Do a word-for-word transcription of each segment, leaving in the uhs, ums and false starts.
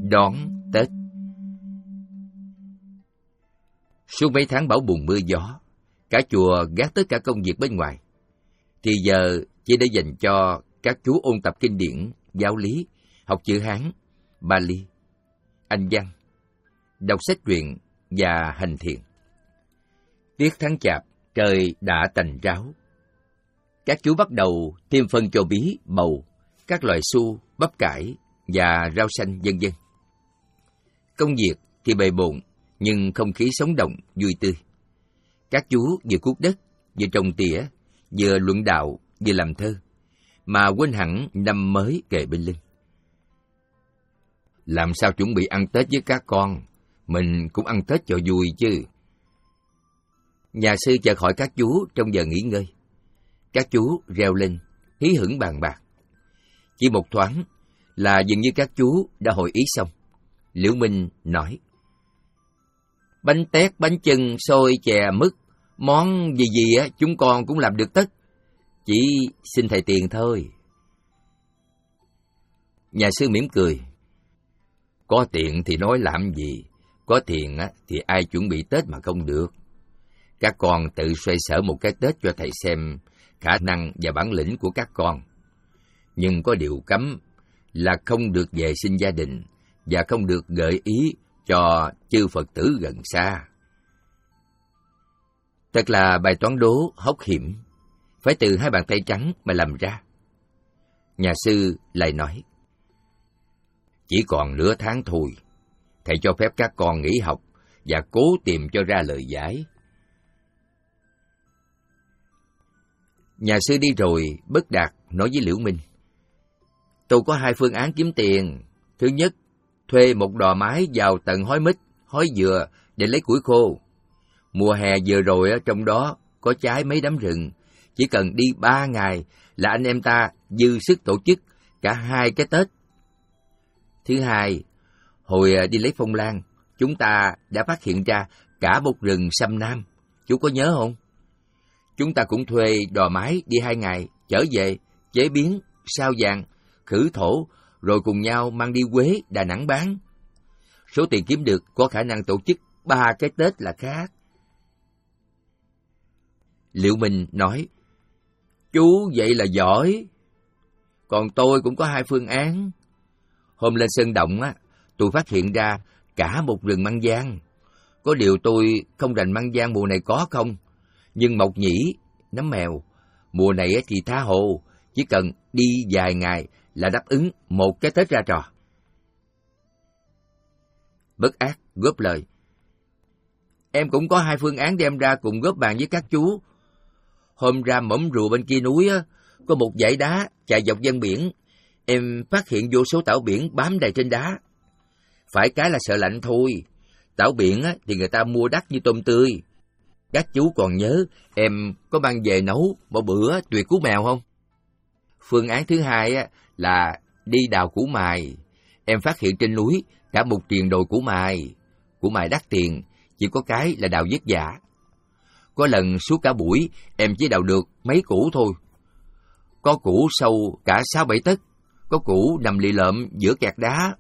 đón Tết. Suốt mấy tháng bão bùng mưa gió, cả chùa gác tất cả công việc bên ngoài, thì giờ chỉ để dành cho các chú ôn tập kinh điển, giáo lý, học chữ Hán, Bali, Anh văn, đọc sách truyện và hành thiền. Tiết tháng Chạp, trời đã tành ráo. Các chú bắt đầu thêm phân cho bí, bầu, các loại su, bắp cải và rau xanh vân vân. Công việc thì bề bộn, nhưng không khí sống động, vui tươi. Các chú vừa cuốc đất, vừa trồng tỉa, vừa luận đạo, vừa làm thơ, mà quên hẳn năm mới kề bên lưng. Làm sao chuẩn bị ăn Tết với các con, mình cũng ăn Tết cho vui chứ. Nhà sư chợt hỏi các chú trong giờ nghỉ ngơi. Các chú reo lên, hí hửng bàn bạc. Chỉ một thoáng là dường như các chú đã hội ý xong. Liễu Minh nói: Bánh tét, bánh chưng, xôi, chè, mứt, món gì gì á, chúng con cũng làm được tất. Chỉ xin thầy tiền thôi. Nhà sư mỉm cười: Có tiền thì nói làm gì, có tiền á thì ai chuẩn bị Tết mà không được. Các con tự xoay sở một cái Tết cho thầy xem khả năng và bản lĩnh của các con. Nhưng có điều cấm là không được về sinh gia đình và không được gợi ý cho chư Phật tử gần xa. Thật là bài toán đố hóc hiểm, phải từ hai bàn tay trắng mà làm ra. Nhà sư lại nói: Chỉ còn nửa tháng thôi, thầy cho phép các con nghỉ học và cố tìm cho ra lời giải. Nhà sư đi rồi, Bất Đạt nói với Liễu Minh: Tôi có hai phương án kiếm tiền. Thứ nhất, thuê một đò mái vào tận hói mít, hói dừa để lấy củi khô. Mùa hè vừa rồi trong đó có cháy mấy đám rừng, chỉ cần đi ba ngày là anh em ta dư sức tổ chức cả hai cái Tết. Thứ hai, hồi đi lấy phong lan, chúng ta đã phát hiện ra cả một rừng sâm nam. Chú có nhớ không? Chúng ta cũng thuê đò mái đi hai ngày, trở về, chế biến, sao vàng, khử thổ, rồi cùng nhau mang đi Huế, Đà Nẵng bán. Số tiền kiếm được có khả năng tổ chức ba cái Tết là khác. Liễu Minh nói: Chú vậy là giỏi. Còn tôi cũng có hai phương án. Hôm lên Sơn Động á, tôi phát hiện ra cả một rừng măng giang. Có điều tôi không rành măng giang mùa này có không, nhưng mộc nhĩ, nấm mèo, mùa này thì tha hồ, chỉ cần đi vài ngày là đáp ứng một cái Tết ra trò. Bất Ác góp lời: Em cũng có hai phương án đem ra cùng góp bàn với các chú. Hôm ra mỏm rùa bên kia núi á, có một dãy đá chạy dọc ven biển. Em phát hiện vô số tảo biển bám đầy trên đá. Phải cái là sợ lạnh thôi. Tảo biển á, thì người ta mua đắt như tôm tươi. Các chú còn nhớ em có mang về nấu một bữa tuyệt cú mèo không? Phương án thứ hai á, là đi đào củ mài. Em phát hiện trên núi cả một triền đồi củ mài. Củ mài đắt tiền, chỉ có cái là đào vất vả. Có lần suốt cả buổi em chỉ đào được mấy củ thôi. Có củ sâu cả sáu bảy tấc, có củ nằm lì lợm giữa kẹt đá.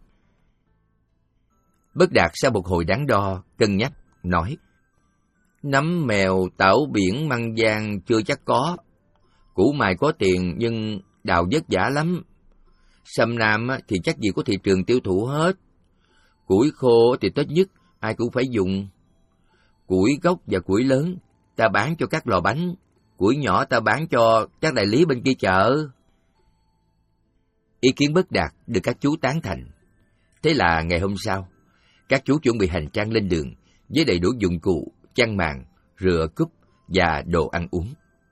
Bất Đạt sau một hồi đắn đo, cân nhắc, nói: Nấm mèo, tảo biển, măng giang chưa chắc có. Củ mài có tiền nhưng đào vất vả lắm. Sâm nam thì chắc gì có thị trường tiêu thụ hết. Củi khô thì Tết nhất ai cũng phải dùng. Củi gốc và củi lớn ta bán cho các lò bánh, củi nhỏ ta bán cho các đại lý bên kia chợ. Ý kiến Bất Đạt được các chú tán thành. Thế là ngày hôm sau, các chú chuẩn bị hành trang lên đường với đầy đủ dụng cụ, chăn màn, rửa cúp và đồ ăn uống.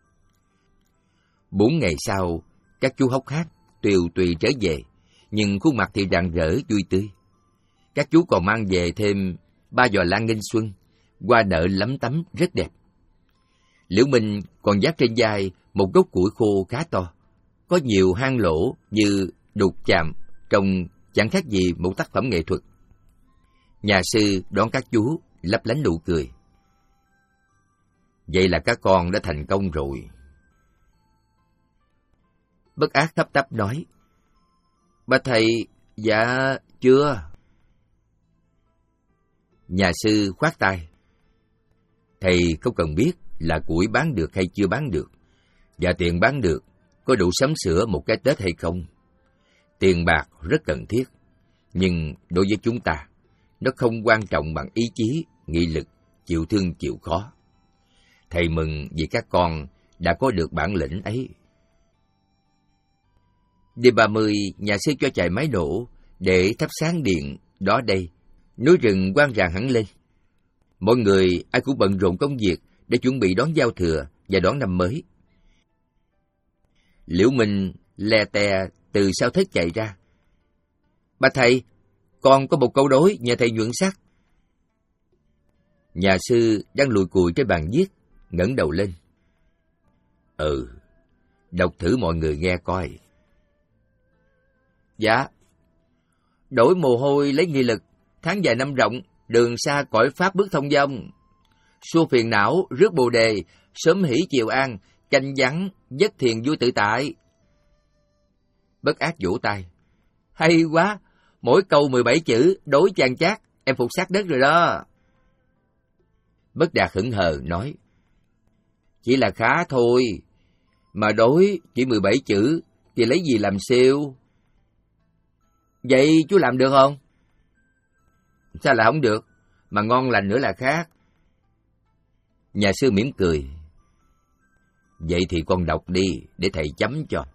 Bốn ngày sau, các chú hốc hác, tiều tùy trở về, nhưng khuôn mặt thì rạng rỡ vui tươi. Các chú còn mang về thêm ba giò lan nghinh xuân, hoa nở lấm tấm rất đẹp. Liễu Minh còn vác trên vai một gốc củi khô khá to, có nhiều hang lỗ như đục chạm, trông chẳng khác gì một tác phẩm nghệ thuật. Nhà sư đón các chú lấp lánh nụ cười: Vậy là các con đã thành công rồi. Bất Ác thấp thấp nói: Bạch thầy, dạ chưa. Nhà sư khoát tay. Thầy không cần biết là củi bán được hay chưa bán được, và tiền bán được có đủ sắm sửa một cái Tết hay không. Tiền bạc rất cần thiết, nhưng đối với chúng ta, nó không quan trọng bằng ý chí, nghị lực, chịu thương chịu khó. Thầy mừng vì các con đã có được bản lĩnh ấy. Đêm ba mươi, nhà sư cho chạy máy nổ để thắp sáng điện. Đó đây, núi rừng quang ràng hẳn lên. Mọi người ai cũng bận rộn công việc để chuẩn bị đón giao thừa và đón năm mới. Liễu Minh le te từ sau thết chạy ra. Bà thầy, con có một câu đối nhờ thầy nhuận sắc. Nhà sư đang lùi cùi trên bàn viết, ngẩng đầu lên. Ừ, đọc thử mọi người nghe coi. Dạ. Đổi mồ hôi lấy nghị lực, tháng dài năm rộng, đường xa cõi pháp bước thông dong. Xua phiền não, rước bồ đề, sớm hỷ chiều an, canh vắng, giấc thiền vui tự tại. Bất Ác vỗ tay. Hay quá, mỗi câu mười bảy chữ, đối chan chát, em phục sát đất rồi đó. Bất Đạt hững hờ nói. Chỉ là khá thôi, mà đối chỉ mười bảy chữ thì lấy gì làm siêu? Vậy chú làm được không? Sao là không được, mà ngon lành nữa là khác. Nhà sư mỉm cười. Vậy thì con đọc đi, để thầy chấm cho.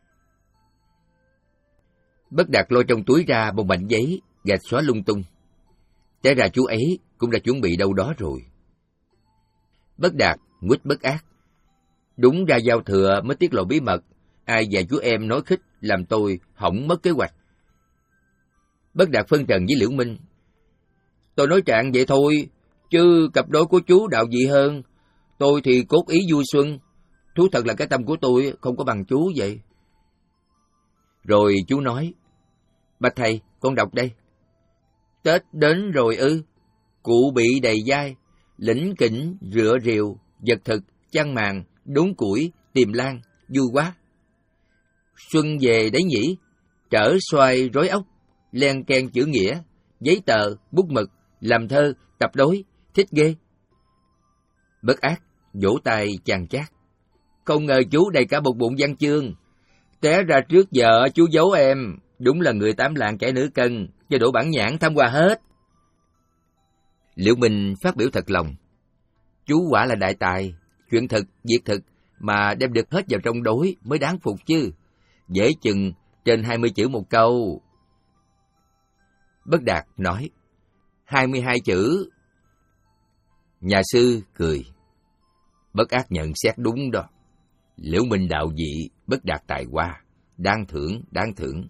Bất Đạt lôi trong túi ra một mảnh giấy, gạch xóa lung tung. Té ra chú ấy cũng đã chuẩn bị đâu đó rồi. Bất Đạt nguýt Bất Ác. Đúng ra giao thừa mới tiết lộ bí mật, ai và chú em nói khích làm tôi hỏng mất kế hoạch. Bất Đạt phân trần với Liễu Minh. Tôi nói trạng vậy thôi, chứ cặp đôi của chú đạo dị hơn. Tôi thì cốt ý vui xuân. Thú thật là cái tâm của tôi không có bằng chú vậy. Rồi chú nói. Bạch thầy, con đọc đây. Tết đến rồi ư. Cụ bị đầy dai, lĩnh kỉnh, rựa rìu, vật thực, chăn màn, đốn củi, tìm lan, vui quá. Xuân về đấy nhỉ, trở xoay rối óc, len ken chữ nghĩa, giấy tờ, bút mực, làm thơ, tập đối, thích ghê. Bất Ác vỗ tay chan chát. Không ngờ chú đầy cả một bụng văn chương. Té ra trước giờ chú giấu em, đúng là người tám lạng kẻ nửa cân, cho đủ bản nhãn tham qua hết. Liễu Minh phát biểu thật lòng. Chú quả là đại tài, chuyện thực, việc thực mà đem được hết vào trong đối mới đáng phục chứ. Dễ chừng trên hai mươi chữ một câu. Bất Đạt nói. Hai mươi hai chữ. Nhà sư cười. Bất Ác nhận xét đúng đó. Liễu Minh đạo dị, Bất Đạt tài hoa, đáng thưởng, đáng thưởng.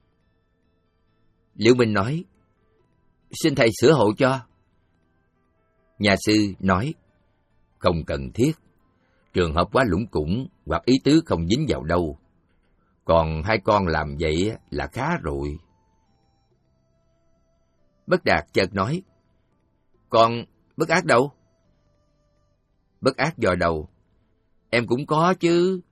Liễu Minh nói. Xin thầy sửa hộ cho. Nhà sư nói. Không cần thiết. Trường hợp quá lủng củng hoặc ý tứ không dính vào đâu. Còn hai con làm vậy là khá rồi. Bất Đạt chợt nói. Còn Bất Ác đâu? Bất Ác dò đầu. Em cũng có chứ.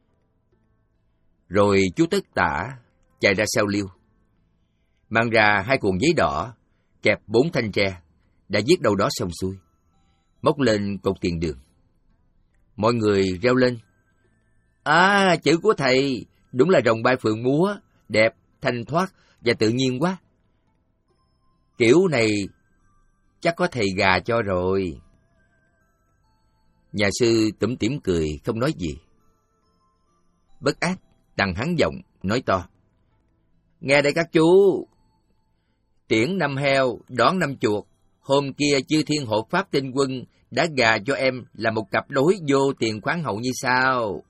Rồi chú tất tả chạy ra sau liêu, mang ra hai cuộn giấy đỏ, kẹp bốn thanh tre, đã viết đâu đó xong xuôi, móc lên cột tiền đường. Mọi người reo lên. À, chữ của thầy đúng là rồng bay phượng múa, đẹp, thanh thoát và tự nhiên quá. Kiểu này chắc có thầy gà cho rồi. Nhà sư tủm tỉm cười, không nói gì. Bất Ác tăng hắn giọng, nói to. Nghe đây các chú. Tiễn năm heo, đón năm chuột. Hôm kia chư thiên hộ pháp tinh quân đã gà cho em là một cặp đối vô tiền khoáng hậu như sau.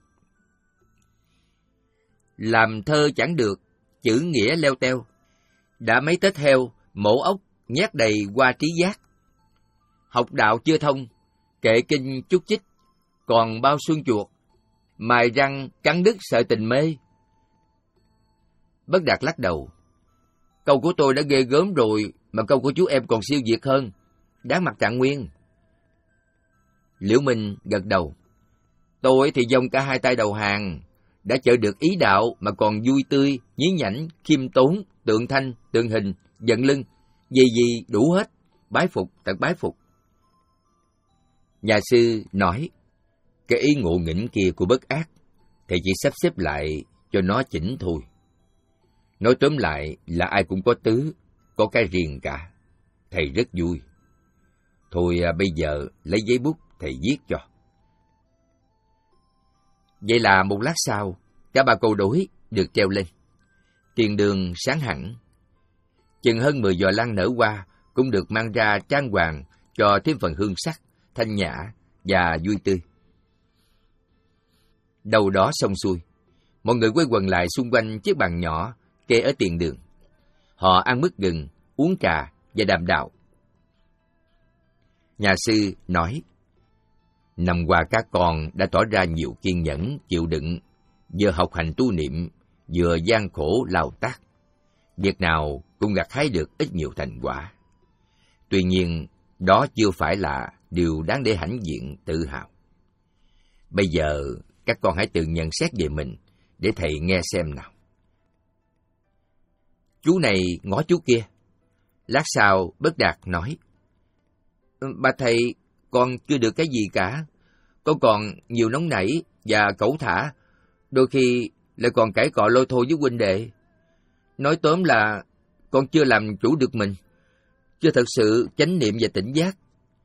Làm thơ chẳng được, chữ nghĩa leo teo. Đã mấy tết heo, mổ ốc, nhét đầy qua trí giác. Học đạo chưa thông, kệ kinh chút chích, còn bao xuân chuột, mài răng cắn đứt sợi tình mê. Bất Đạt lắc đầu. Câu của tôi đã ghê gớm rồi, mà câu của chú em còn siêu việt hơn, đáng mặt trạng nguyên. Liễu Minh gật đầu. Tôi thì dông cả hai tay đầu hàng, đã chợ được ý đạo mà còn vui tươi, nhí nhảnh, khiêm tốn, tượng thanh, tượng hình, giận lưng, gì gì đủ hết, bái phục, thật bái phục. Nhà sư nói, cái ý ngộ nghĩnh kia của Bất Ác, thầy chỉ sắp xếp lại cho nó chỉnh thôi. Nói tóm lại là ai cũng có tứ, có cái riêng cả. Thầy rất vui. Thôi à, bây giờ lấy giấy bút thầy viết cho. Vậy là một lát sau, cả ba câu đối được treo lên. Tiền đường sáng hẳn. Chừng hơn mười giò lan nở hoa cũng được mang ra trang hoàng cho thêm phần hương sắc, thanh nhã và vui tươi. Đầu đó xong xuôi, mọi người quây quần lại xung quanh chiếc bàn nhỏ kê ở tiền đường. Họ ăn mứt gừng, uống trà và đàm đạo. Nhà sư nói, năm qua các con đã tỏ ra nhiều kiên nhẫn, chịu đựng, vừa học hành tu niệm, vừa gian khổ lao tác. Việc nào cũng gặt hái được ít nhiều thành quả. Tuy nhiên, đó chưa phải là điều đáng để hãnh diện tự hào. Bây giờ, các con hãy tự nhận xét về mình, để thầy nghe xem nào. Chú này ngó chú kia. Lát sau, Bất Đạt nói, bà thầy, con chưa được cái gì cả. Con còn nhiều nóng nảy và cẩu thả, đôi khi lại còn cãi cọ lôi thôi với huynh đệ. Nói tóm là con chưa làm chủ được mình, chưa thật sự chánh niệm và tỉnh giác.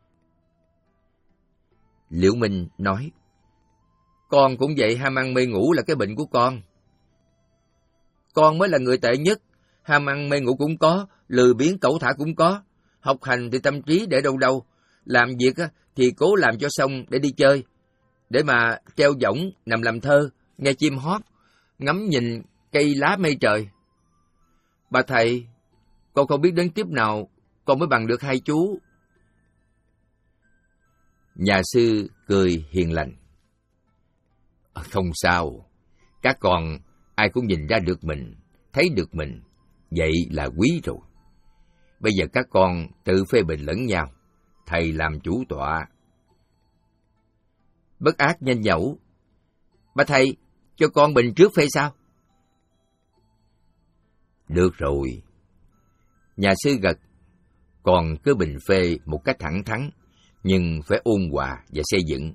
Liễu Minh nói, con cũng vậy, ham ăn mê ngủ là cái bệnh của con. Con mới là người tệ nhất, ham ăn mê ngủ cũng có, lười biếng cẩu thả cũng có. Học hành thì tâm trí để đâu đâu, làm việc thì cố làm cho xong để đi chơi, để mà treo võng, nằm làm thơ, nghe chim hót, ngắm nhìn cây lá mây trời. Bà thầy, con không biết đến kiếp nào con mới bằng được hai chú. Nhà sư cười hiền lành. Không sao, các con ai cũng nhìn ra được mình, thấy được mình, vậy là quý rồi. Bây giờ các con tự phê bình lẫn nhau, thầy làm chủ tọa. Bất Ác nhanh nhẩu, bà thầy, cho con bình trước phê sao? Được rồi. Nhà sư gật, còn cứ bình phê một cách thẳng thắn, nhưng phải ôn hòa và xây dựng.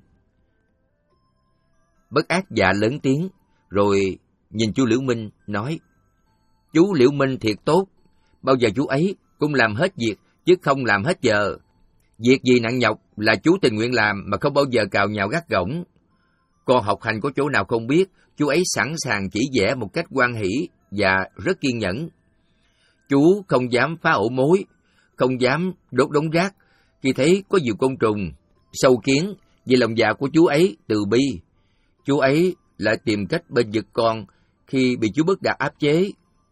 Bất Ác dạ lớn tiếng, rồi nhìn chú Liễu Minh nói, chú Liễu Minh thiệt tốt, bao giờ chú ấy cũng làm hết việc, chứ không làm hết giờ. Việc gì nặng nhọc là chú tình nguyện làm mà không bao giờ cào nhào gắt gỏng. Con học hành có chỗ nào không biết, chú ấy sẵn sàng chỉ vẽ một cách hoan hỷ và rất kiên nhẫn. Chú không dám phá ổ mối, không dám đốt đống rác khi thấy có nhiều côn trùng, sâu kiến, vì lòng dạ của chú ấy từ bi. Chú ấy lại tìm cách bên vực con khi bị chú Bất Đạt áp chế.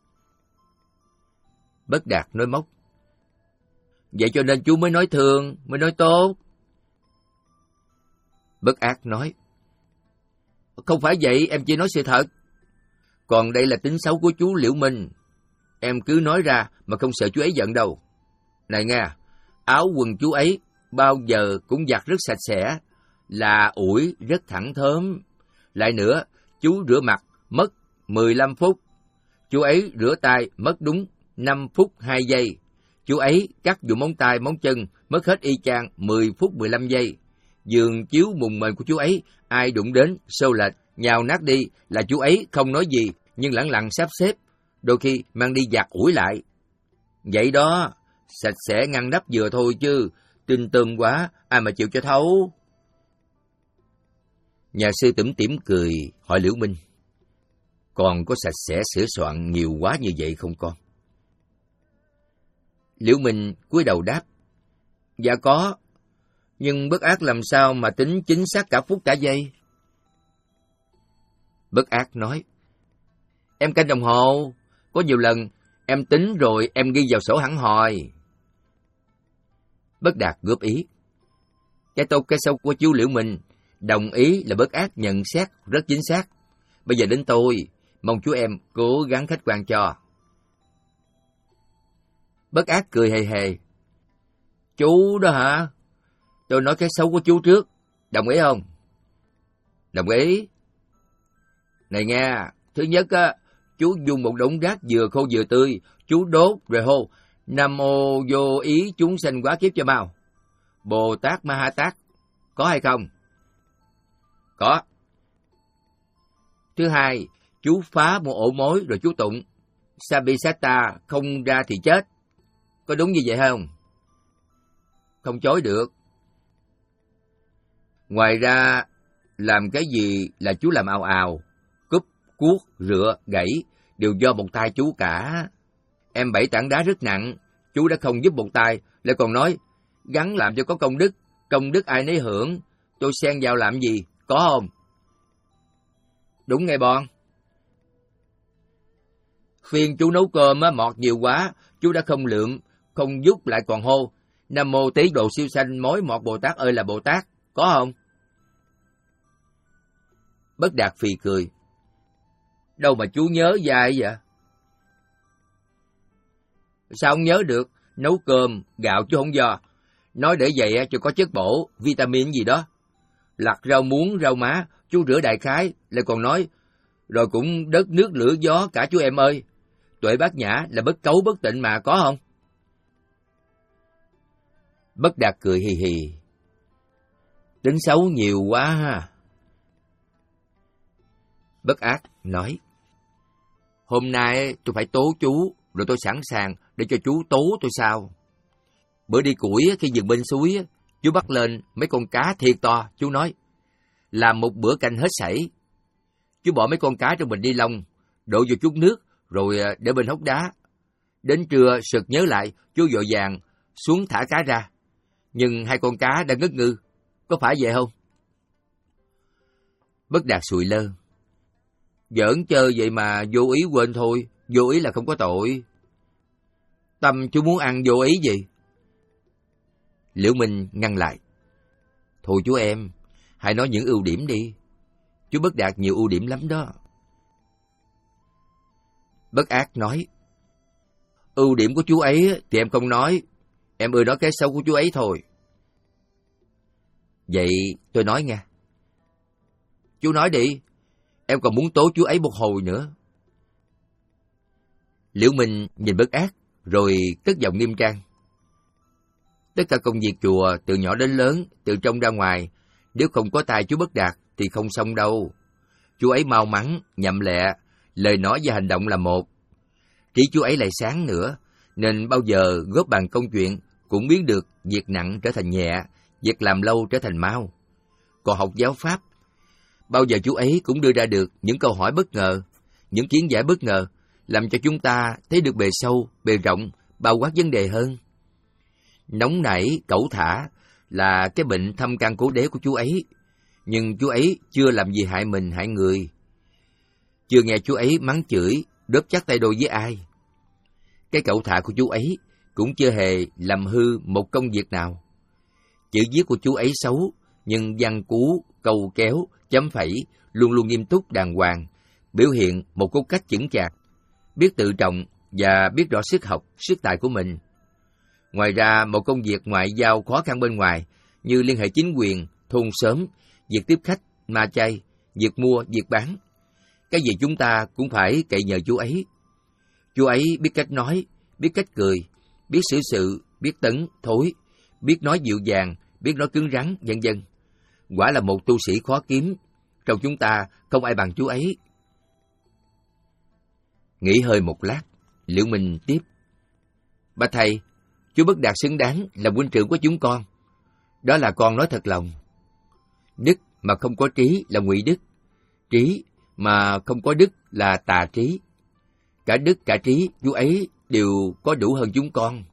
Bất Đạt nói móc, vậy cho nên chú mới nói thương, mới nói tốt. Bất Ác nói, không phải vậy, em chỉ nói sự thật. Còn đây là tính xấu của chú Liễu Minh, em cứ nói ra mà không sợ chú ấy giận đâu. Này nghe, áo quần chú ấy bao giờ cũng giặt rất sạch sẽ, là ủi rất thẳng thớm. Lại nữa, chú rửa mặt mất mười lăm phút, chú ấy rửa tay mất đúng năm phút hai giây. Chú ấy cắt dùng móng tay móng chân mất hết y chang mười phút mười lăm giây. Giường chiếu mùng mền của chú ấy, ai đụng đến, xô lệch, nhào nát đi là chú ấy không nói gì, nhưng lẳng lặng sắp xếp, đôi khi mang đi giặt ủi lại. Vậy đó, sạch sẽ ngăn nắp vừa thôi chứ, tinh tươm quá, ai mà chịu cho thấu. Nhà sư tủm tỉm cười, hỏi Liễu Minh, con có sạch sẽ sửa soạn nhiều quá như vậy không con? Liễu Minh cúi đầu đáp, dạ có, nhưng Bất Ác làm sao mà tính chính xác cả phút cả giây? Bất Ác nói, em canh đồng hồ, có nhiều lần em tính rồi em ghi vào sổ hẳn hoi. Bất Đạt góp ý, cái tốt cái xấu của chú Liễu Minh, đồng ý là Bất Ác nhận xét rất chính xác. Bây giờ đến tôi, mong chú em cố gắng khách quan cho. Bất Ác cười hề hề, chú đó hả? Tôi nói cái xấu của chú trước, đồng ý không? Đồng ý. Này nghe, thứ nhất á, chú dùng một đống rác vừa khô vừa tươi, chú đốt rồi hô, Nam mô vô ý chúng sanh quá kiếp cho mau. Bồ Tát Ma Ha Tát, có hay không? Có. Thứ hai, chú phá một ổ mối rồi chú tụng Sabisata không ra thì chết. Có đúng như vậy không? Không chối được. Ngoài ra, làm cái gì là chú làm ào ào, cúp, cuốc, rửa, gãy, đều do một tay chú cả. Em bảy tảng đá rất nặng, chú đã không giúp một tay, lại còn nói, gắn làm cho có công đức, công đức ai nấy hưởng, tôi xen vào làm gì, có không? Đúng ngay bon. Phiên chú nấu cơm á, mọt nhiều quá, chú đã không lượm, không giúp lại còn hô, Nam mô Tý Độ Siêu Sanh mối mọt Bồ Tát ơi là Bồ Tát, có không? Bất Đạt phì cười. Đâu mà chú nhớ dai vậy? Sao không nhớ được? Nấu cơm, gạo chú không do. Nói để vậy cho có chất bổ, vitamin gì đó. Lặt rau muống, rau má, chú rửa đại khái, lại còn nói, rồi cũng đất nước lửa gió cả chú em ơi. Tuệ Bát Nhã là bất cấu bất tịnh mà, có không? Bất Đạt cười hì hì. Tính xấu nhiều quá ha. Bất Ác nói, hôm nay tôi phải tố chú, rồi tôi sẵn sàng để cho chú tố tôi sao? Bữa đi củi khi dừng bên suối, chú bắt lên mấy con cá thiệt to, chú nói, làm một bữa canh hết sảy. Chú bỏ mấy con cá trong bình ni lông, đổ vô chút nước, rồi để bên hốc đá. Đến trưa sực nhớ lại, chú vội vàng xuống thả cá ra. Nhưng hai con cá đã ngất ngư, có phải vậy không? Bất Đạt sụi lơ. Giỡn chơi vậy mà vô ý quên thôi, vô ý là không có tội. Tâm chú muốn ăn vô ý gì? Liễu Minh ngăn lại. Thôi chú em, hãy nói những ưu điểm đi. Chú Bất Đạt nhiều ưu điểm lắm đó. Bất Ác nói, ưu điểm của chú ấy thì em không nói, em ưa nói cái xấu của chú ấy thôi. Vậy tôi nói nghe. Chú nói đi, em còn muốn tố chú ấy một hồi nữa. Liễu Minh nhìn Bất Ác, rồi cất giọng nghiêm trang. Tất cả công việc chùa, từ nhỏ đến lớn, từ trong ra ngoài, nếu không có tay chú Bất Đạt thì không xong đâu. Chú ấy mau mắn, nhậm lẹ, lời nói và hành động là một. Trí chú ấy lại sáng nữa, nên bao giờ góp bàn công chuyện cũng biến được việc nặng trở thành nhẹ, việc làm lâu trở thành mau. Còn học giáo pháp, bao giờ chú ấy cũng đưa ra được những câu hỏi bất ngờ, những kiến giải bất ngờ, làm cho chúng ta thấy được bề sâu, bề rộng, bao quát vấn đề hơn. Nóng nảy, cẩu thả là cái bệnh thâm căn cố đế của chú ấy, nhưng chú ấy chưa làm gì hại mình hại người. Chưa nghe chú ấy mắng chửi, đớp chắc tay đôi với ai. Cái cẩu thả của chú ấy cũng chưa hề làm hư một công việc nào. Chữ viết của chú ấy xấu, nhưng văn cú, câu kéo, chấm phẩy luôn luôn nghiêm túc đàng hoàng, biểu hiện một cốt cách chững chạc, biết tự trọng và biết rõ sức học, sức tài của mình. Ngoài ra, một công việc ngoại giao khó khăn bên ngoài như liên hệ chính quyền, thôn xóm, việc tiếp khách, ma chay, việc mua, việc bán, cái gì chúng ta cũng phải cậy nhờ chú ấy. Chú ấy biết cách nói, biết cách cười, biết xử sự, biết tấn, thối, biết nói dịu dàng, biết nói cứng rắn, vân vân. Quả là một tu sĩ khó kiếm, trong chúng ta không ai bằng chú ấy. Nghỉ hơi một lát, Liễu Minh tiếp. Bạch thầy, chú Bất Đạt xứng đáng là huynh trưởng của chúng con. Đó là con nói thật lòng. Đức mà không có trí là ngụy đức, trí mà không có đức là tà trí. Cả đức cả trí, chú ấy đều có đủ hơn chúng con.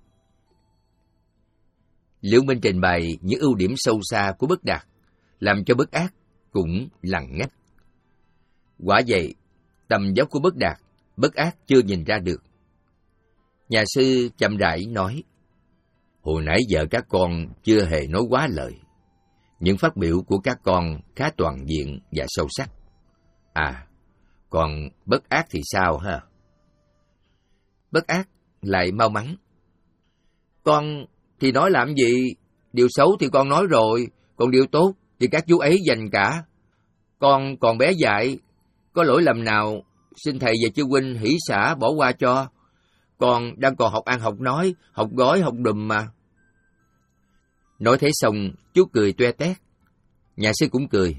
Liễu Minh trình bày những ưu điểm sâu xa của Bất Đạt, làm cho Bất Ác cũng lặng ngắt. Quả vậy, tầm vóc của Bất Đạt, Bất Ác chưa nhìn ra được. Nhà sư chậm rãi nói, hồi nãy giờ các con chưa hề nói quá lời. Những phát biểu của các con khá toàn diện và sâu sắc. À, còn Bất Ác thì sao ha? Bất Ác lại mau mắn. Con thì nói làm gì? Điều xấu thì con nói rồi, còn điều tốt thì các chú ấy dành cả. Con còn bé dại, có lỗi lầm nào xin thầy và chư huynh hỷ xả bỏ qua cho. Con đang còn học ăn học nói, học gói học đùm mà. Nói thế xong, chú cười toe tét. Nhà sư cũng cười.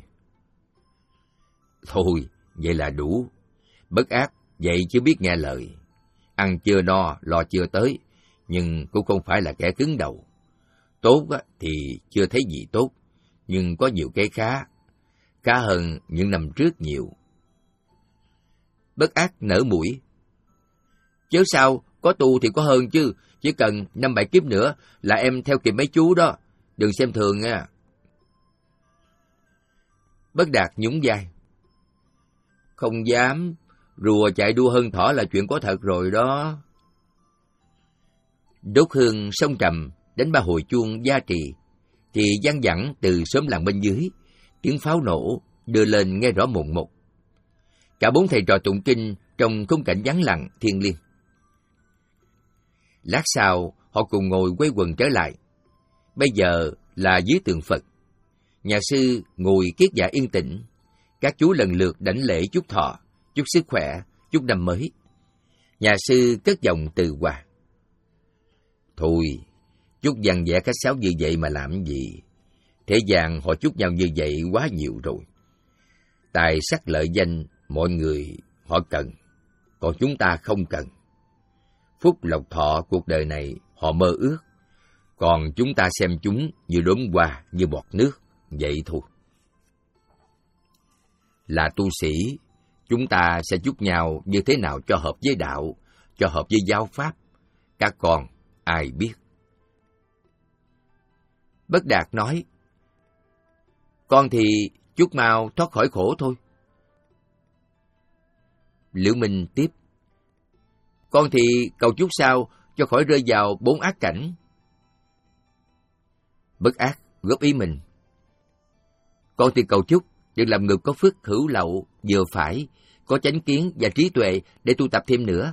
Thôi, vậy là đủ. Bất ác, vậy chứ biết nghe lời. Ăn chưa no, lo chưa tới, nhưng cũng không phải là kẻ cứng đầu. Tốt thì chưa thấy gì tốt, nhưng có nhiều cái khá. Khá hơn những năm trước nhiều. Bất ác nở mũi. Chớ sao, có tu thì có hơn chứ, chỉ cần năm bảy kiếp nữa là em theo kịp mấy chú đó, đừng xem thường nha. Bất Đạt nhún vai. Không dám, rùa chạy đua hơn thỏ là chuyện có thật rồi đó. Đốt hương sông trầm, đánh ba hồi chuông gia trì, thì văng vẳng từ xóm làng bên dưới, tiếng pháo nổ đưa lên nghe rõ mồn một. Cả bốn thầy trò tụng kinh trong khung cảnh vắng lặng thiêng liêng. Lát sau, họ cùng ngồi quây quần trở lại. Bây giờ là dưới tượng Phật. Nhà sư ngồi kiết dạ yên tĩnh. Các chú lần lượt đảnh lễ chúc thọ, chúc sức khỏe, chúc năm mới. Nhà sư cất giọng từ hòa. Thôi, chúc văn vẻ khách sáo như vậy mà làm gì? Thế gian họ chúc nhau như vậy quá nhiều rồi. Tài sắc lợi danh, mọi người họ cần, còn chúng ta không cần. Phúc lộc thọ cuộc đời này họ mơ ước, còn chúng ta xem chúng như đốm hoa, như bọt nước, vậy thôi. Là tu sĩ, chúng ta sẽ chúc nhau như thế nào cho hợp với đạo, cho hợp với giáo pháp. Các con, ai biết? Bất Đạt nói, con thì chúc mau thoát khỏi khổ thôi. Liễu Minh tiếp, con thì cầu chúc sao cho khỏi rơi vào bốn ác cảnh. Bất Ác góp ý mình, con thì cầu chúc được làm người có phước hữu lậu vừa phải, có chánh kiến và trí tuệ để tu tập thêm nữa.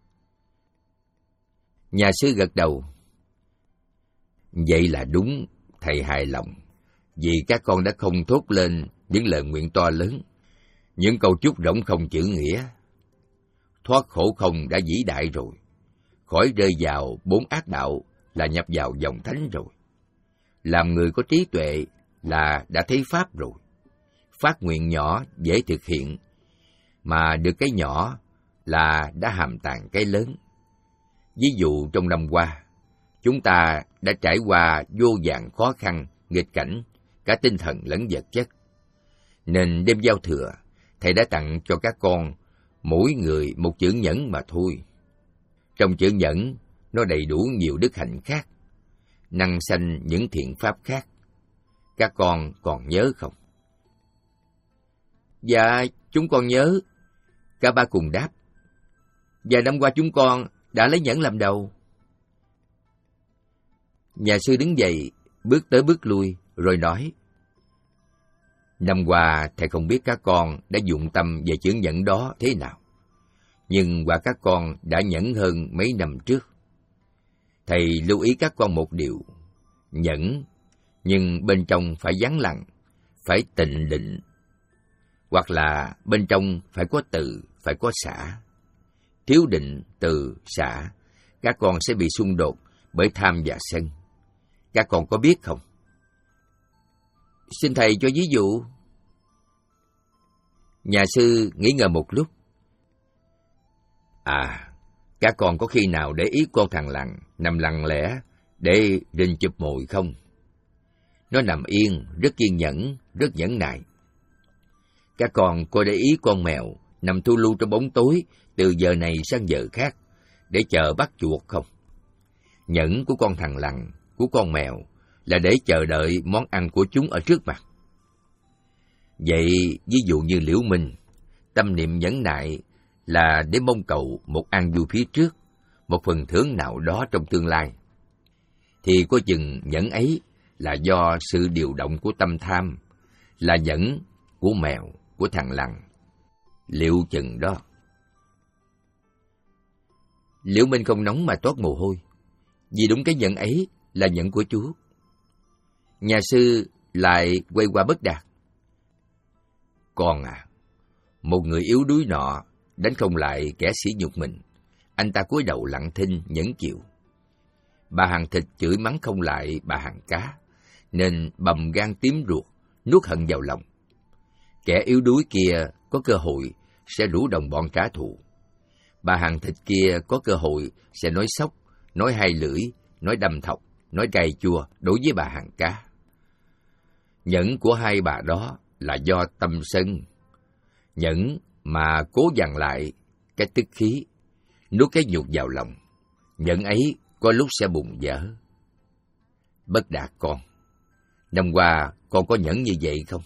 Nhà sư gật đầu. Vậy là đúng, thầy hài lòng, vì các con đã không thốt lên những lời nguyện to lớn, những câu chúc rỗng không chữ nghĩa. Thoát khổ không đã vĩ đại rồi, khỏi rơi vào bốn ác đạo là nhập vào dòng thánh rồi. Làm người có trí tuệ là đã thấy pháp rồi. Phát nguyện nhỏ dễ thực hiện, mà được cái nhỏ là đã hàm tàng cái lớn. Ví dụ trong năm qua, chúng ta đã trải qua vô vàn khó khăn, nghịch cảnh, cả tinh thần lẫn vật chất. Nên đêm giao thừa, thầy đã tặng cho các con mỗi người một chữ nhẫn mà thôi. Trong chữ nhẫn, nó đầy đủ nhiều đức hạnh khác, năng sanh những thiện pháp khác. Các con còn nhớ không? Dạ, chúng con nhớ. Cả ba cùng đáp. Vài năm qua chúng con đã lấy nhẫn làm đầu. Nhà sư đứng dậy, bước tới bước lui, rồi nói. Năm qua, thầy không biết các con đã dụng tâm về chữ nhẫn đó thế nào. Nhưng quả các con đã nhẫn hơn mấy năm trước. Thầy lưu ý các con một điều. Nhẫn, nhưng bên trong phải vắng lặng, phải tịnh định. Hoặc là bên trong phải có từ, phải có xả. Thiếu định, từ, xả, các con sẽ bị xung đột bởi tham và sân. Các con có biết không? Xin thầy cho ví dụ. Nhà sư nghĩ ngợi một lúc. À, các con có khi nào để ý con thằng Lằn nằm lặng lẽ để rình chụp mồi không? Nó nằm yên, rất kiên nhẫn, rất nhẫn nại. Các con có để ý con mèo nằm thu lưu trong bóng tối từ giờ này sang giờ khác để chờ bắt chuột không? Nhẫn của con thằng Lằn, của con mèo là để chờ đợi món ăn của chúng ở trước mặt. Vậy, ví dụ như Liễu Minh, tâm niệm nhẫn nại là để mong cầu một an vui phía trước, một phần thưởng nào đó trong tương lai. Thì có chừng nhẫn ấy là do sự điều động của tâm tham, là nhẫn của mèo, của thằng Lằn. Liệu chừng đó. Liễu Minh không nóng mà toát mồ hôi, vì đúng cái nhẫn ấy là nhẫn của chú. Nhà sư lại quay qua Bất Đạt. Con à, một người yếu đuối nọ đánh không lại kẻ sỉ nhục mình, anh ta cúi đầu lặng thinh nhẫn chịu. Bà hàng thịt chửi mắng không lại bà hàng cá, nên bầm gan tím ruột, nuốt hận vào lòng. Kẻ yếu đuối kia có cơ hội sẽ rủ đồng bọn trả thù. Bà hàng thịt kia có cơ hội sẽ nói sốc, nói hai lưỡi, nói đâm thọc, nói cay chua đối với bà hàng cá. Nhẫn của hai bà đó là do tâm sân. Nhẫn mà cố dằn lại cái tức khí, nuốt cái nhục vào lòng. Nhẫn ấy có lúc sẽ bùng vỡ. Bất Đạt con, năm qua con có nhẫn như vậy không?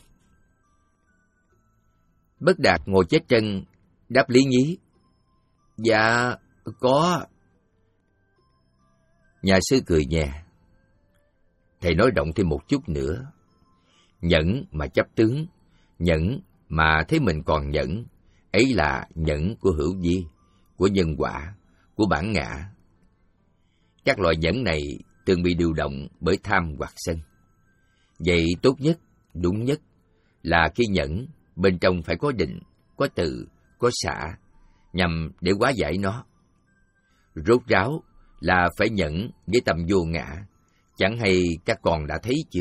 Bất Đạt ngồi chết chân, đáp lý nhí. Dạ, có. Nhà sư cười nhẹ. Thầy nói rộng thêm một chút nữa. Nhẫn mà chấp tướng, nhẫn mà thấy mình còn nhẫn, ấy là nhẫn của hữu vi, của nhân quả, của bản ngã. Các loại nhẫn này thường bị điều động bởi tham hoặc sân. Vậy tốt nhất, đúng nhất là khi nhẫn bên trong phải có định, có từ, có xả, nhằm để hóa giải nó. Rốt ráo là phải nhẫn với tâm vô ngã, chẳng hay các con đã thấy chưa?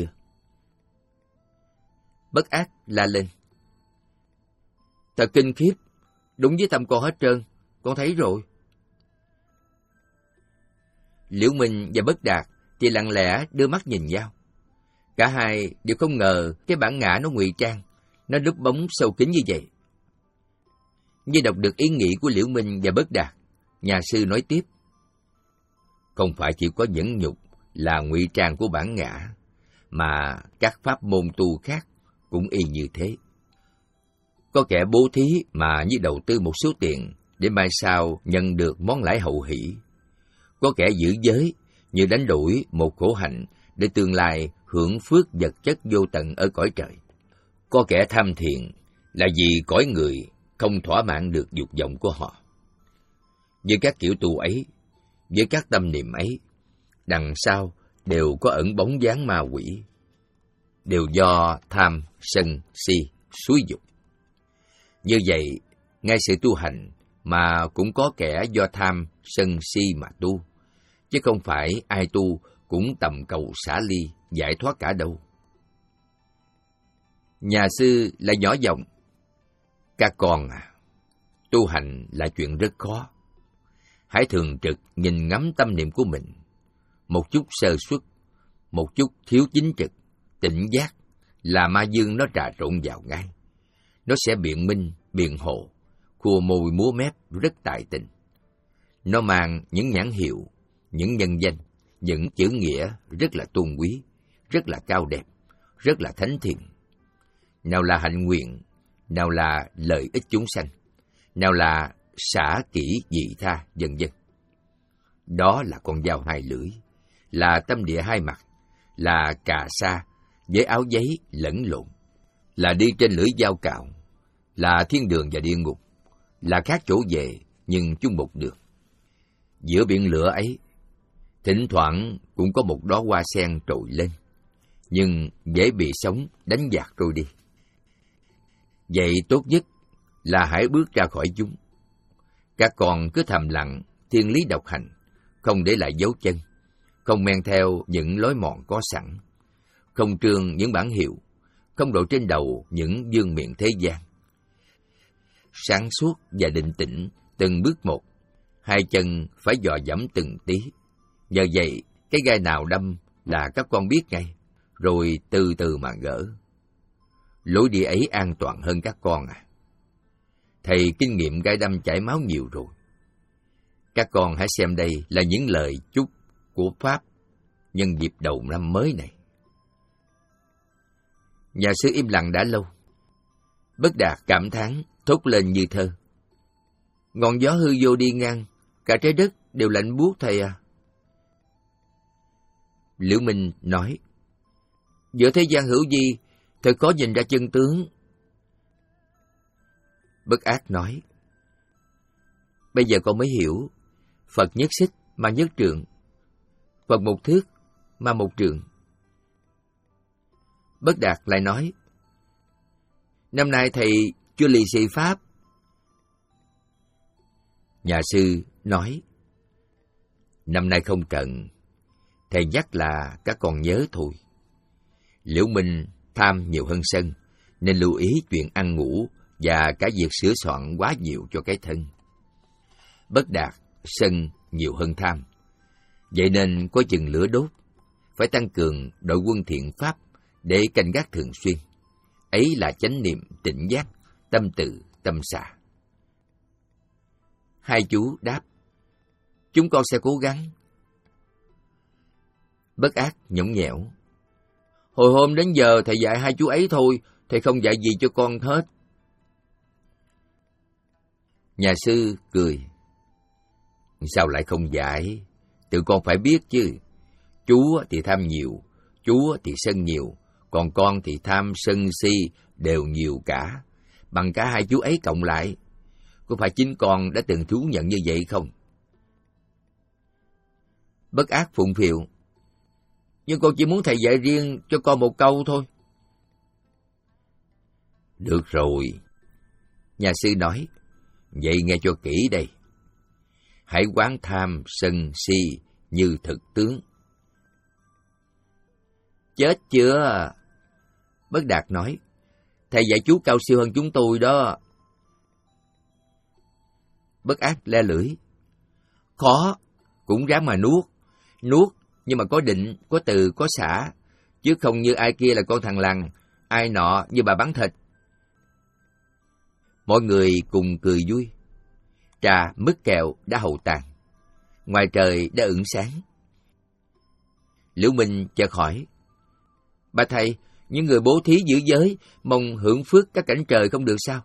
Bất Ác la lên. Thật kinh khiếp, đúng với tâm con hết trơn, con thấy rồi. Liễu Minh và Bất Đạt thì lặng lẽ đưa mắt nhìn nhau. Cả hai đều không ngờ cái bản ngã nó ngụy trang, nó núp bóng sâu kín như vậy. Như đọc được ý nghĩ của Liễu Minh và Bất Đạt, nhà sư nói tiếp. Không phải chỉ có nhẫn nhục là ngụy trang của bản ngã, mà các pháp môn tu khác cũng y như thế. Có kẻ bố thí mà như đầu tư một số tiền để mai sau nhận được món lãi hậu hỷ. Có kẻ giữ giới như đánh đổi một khổ hạnh để tương lai hưởng phước vật chất vô tận ở cõi trời. Có kẻ tham thiền là vì cõi người không thỏa mãn được dục vọng của họ. Với các kiểu tu ấy, với các tâm niệm ấy, đằng sau đều có ẩn bóng dáng ma quỷ, đều do tham, sân, si, xúi dục. Như vậy, ngay sự tu hành mà cũng có kẻ do tham, sân, si mà tu, chứ không phải ai tu cũng tầm cầu xả ly, giải thoát cả đâu. Nhà sư lại nhỏ giọng. Các con à, tu hành là chuyện rất khó. Hãy thường trực nhìn ngắm tâm niệm của mình. Một chút sơ suất, một chút thiếu chính trực, tỉnh giác là ma dương nó trà trộn vào ngay. Nó sẽ biện minh, biện hộ, khua môi múa mép rất tài tình. Nó mang những nhãn hiệu, những nhân danh, những chữ nghĩa rất là tôn quý, rất là cao đẹp, rất là thánh thiện. Nào là hạnh nguyện, nào là lợi ích chúng sanh, nào là xả kỹ dị tha, vân vân. Đó là con dao hai lưỡi, là tâm địa hai mặt, là cà sa với áo giấy lẫn lộn, là đi trên lưỡi dao cạo, là thiên đường và địa ngục, là khác chỗ về nhưng chung một đường. Giữa biển lửa ấy, thỉnh thoảng cũng có một đóa hoa sen trồi lên, nhưng dễ bị sóng đánh dạt trôi đi. Vậy tốt nhất là hãy bước ra khỏi chúng. Các con cứ thầm lặng, thiên lý độc hành, không để lại dấu chân, không men theo những lối mòn có sẵn, không trương những bản hiệu, không đội trên đầu những vương miện thế gian. Sáng suốt và định tĩnh, từng bước một, hai chân phải dò dẫm từng tí. Nhờ vậy, cái gai nào đâm là các con biết ngay, rồi từ từ mà gỡ. Lối đi ấy an toàn hơn các con à. Thầy kinh nghiệm gai đâm chảy máu nhiều rồi. Các con hãy xem đây là những lời chúc của Pháp nhân dịp đầu năm mới này. Nhà sư im lặng đã lâu. Bất Đạt cảm thán thốt lên như thơ. Ngọn gió hư vô đi ngang, cả trái đất đều lạnh buốt thầy à. Liễu Minh nói, giữa thế gian hữu vi, thật khó nhìn ra chân tướng. Bất Ác nói, bây giờ con mới hiểu, Phật nhất xích mà nhất trượng, Phật một thước mà một trượng. Bất Đạt lại nói, năm nay thầy chưa lì xì Pháp. Nhà sư nói: Năm nay không cần, thầy nhắc là các con nhớ thôi. Liễu Minh tham nhiều hơn Sân, nên lưu ý chuyện ăn ngủ và cả việc sửa soạn quá nhiều cho cái thân. Bất Đạt, Sân nhiều hơn Tham, vậy nên có chừng lửa đốt, phải tăng cường đội quân thiện pháp để canh gác thường xuyên. Ấy là chánh niệm, tỉnh giác, tâm từ, tâm xả. Hai chú đáp: Chúng con sẽ cố gắng. Bất Ác nhõng nhẽo: Hồi hôm đến giờ thầy dạy hai chú ấy thôi, thầy không dạy gì cho con hết. Nhà sư cười: Sao lại không dạy? Tự con phải biết chứ. Chú thì tham nhiều, chú thì sân nhiều, còn con thì tham sân si đều nhiều cả, bằng cả hai chú ấy cộng lại. Có phải chính con đã từng thú nhận như vậy không? Bất Ác phụng phịu: Nhưng con chỉ muốn thầy dạy riêng cho con một câu thôi. Được rồi. Nhà sư nói: Vậy nghe cho kỹ đây. Hãy quán tham, sân, si như thực tướng. Chết chưa? Bất Đạt nói: Thầy dạy chú cao siêu hơn chúng tôi đó. Bất Ác le lưỡi: Khó, cũng ráng mà nuốt. Nuốt, nhưng mà có định, có từ, có xả, chứ không như ai kia là con thằng lằn, ai nọ như bà bán thịt. Mọi người cùng cười vui. Trà, mứt kẹo đã hậu tàn. Ngoài trời đã ửng sáng. Liễu Minh chợt hỏi: Bà thầy, những người bố thí giữ giới mong hưởng phước các cảnh trời không được sao?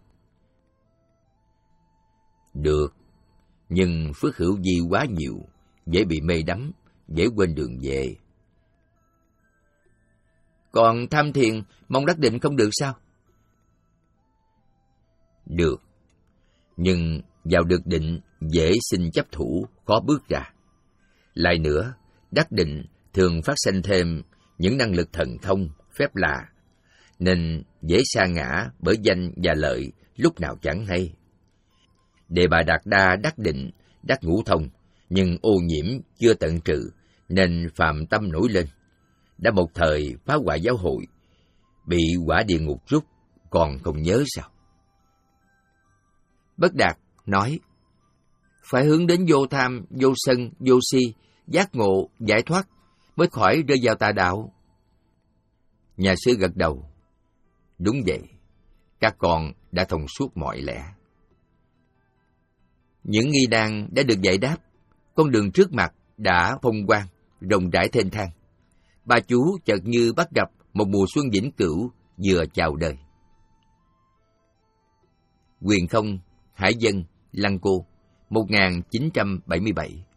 Được, nhưng phước hữu vi quá nhiều, dễ bị mê đắm, dễ quên đường về. Còn tham thiền mong đắc định không được sao? Được, nhưng vào được định dễ sinh chấp thủ, khó bước ra. Lại nữa, đắc định thường phát sinh thêm những năng lực thần thông, phép lạ, nên dễ sa ngã bởi danh và lợi lúc nào chẳng hay. Đề Bà Đạt Đa đắc định, đắc ngũ thông, nhưng ô nhiễm chưa tận trừ, nên phàm tâm nổi lên. Đã một thời phá hoại giáo hội, bị quả địa ngục rút, còn không nhớ sao? Bất Đạt nói: Phải hướng đến vô tham, vô sân, vô si, giác ngộ, giải thoát, mới khỏi rơi vào tà đạo. Nhà sư gật đầu: Đúng vậy, các con đã thông suốt mọi lẽ. Những nghi nan đã được giải đáp, con đường trước mặt đã phong quang, rộng rãi thênh thang. Ba chú chợt như bắt gặp một mùa xuân vĩnh cửu vừa chào đời. Quyền Không, Hải Dân, Lăng Cô, một nghìn chín trăm bảy mươi bảy.